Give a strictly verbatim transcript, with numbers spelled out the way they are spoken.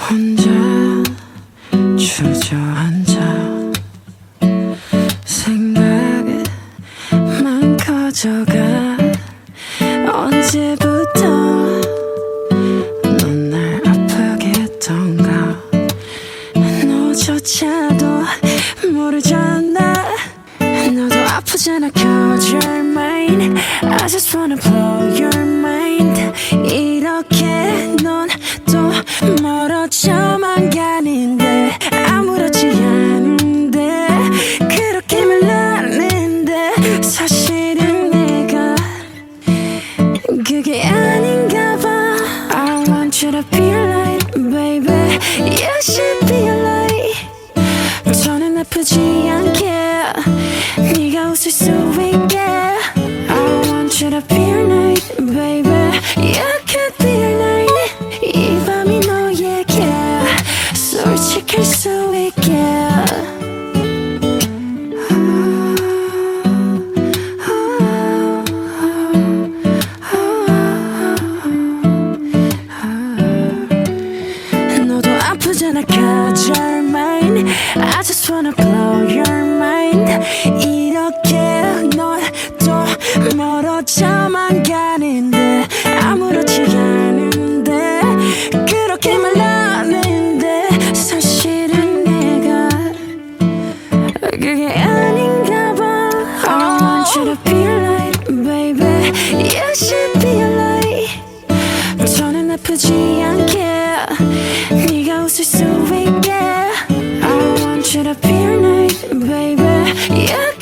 혼자 주저앉아 생각만 커져가. 언제부터 넌 날 아프게 했던가. 너조차도 모르잖아. 너도 아프잖아. Cause you're mine. I just wanna blow your mind. 이렇게 넌 또 멀어져만 가는데 아무렇지 않은데 그렇게 말하는데 사실은 내가 그게 아닌가 봐. I want you to be a light, baby. You should be a light. 저는 아프지 않게 네가 웃을 수 있게. I want you to be a night, baby. You could be a night. 이 밤이 너에게 솔직할 수 있게. 너도 아프잖아. Cause you're mine. I just wanna blow your mind. 이렇게 넌 또 멀어져만 가는데 아무렇지 않은데 그렇게 말하는데 사실은 내가 그게 아닌가 봐. I want you to be a light, baby. You should be a light. 저는 아프지 않게 네가 웃을 수 있게. I want you to be a night, baby. You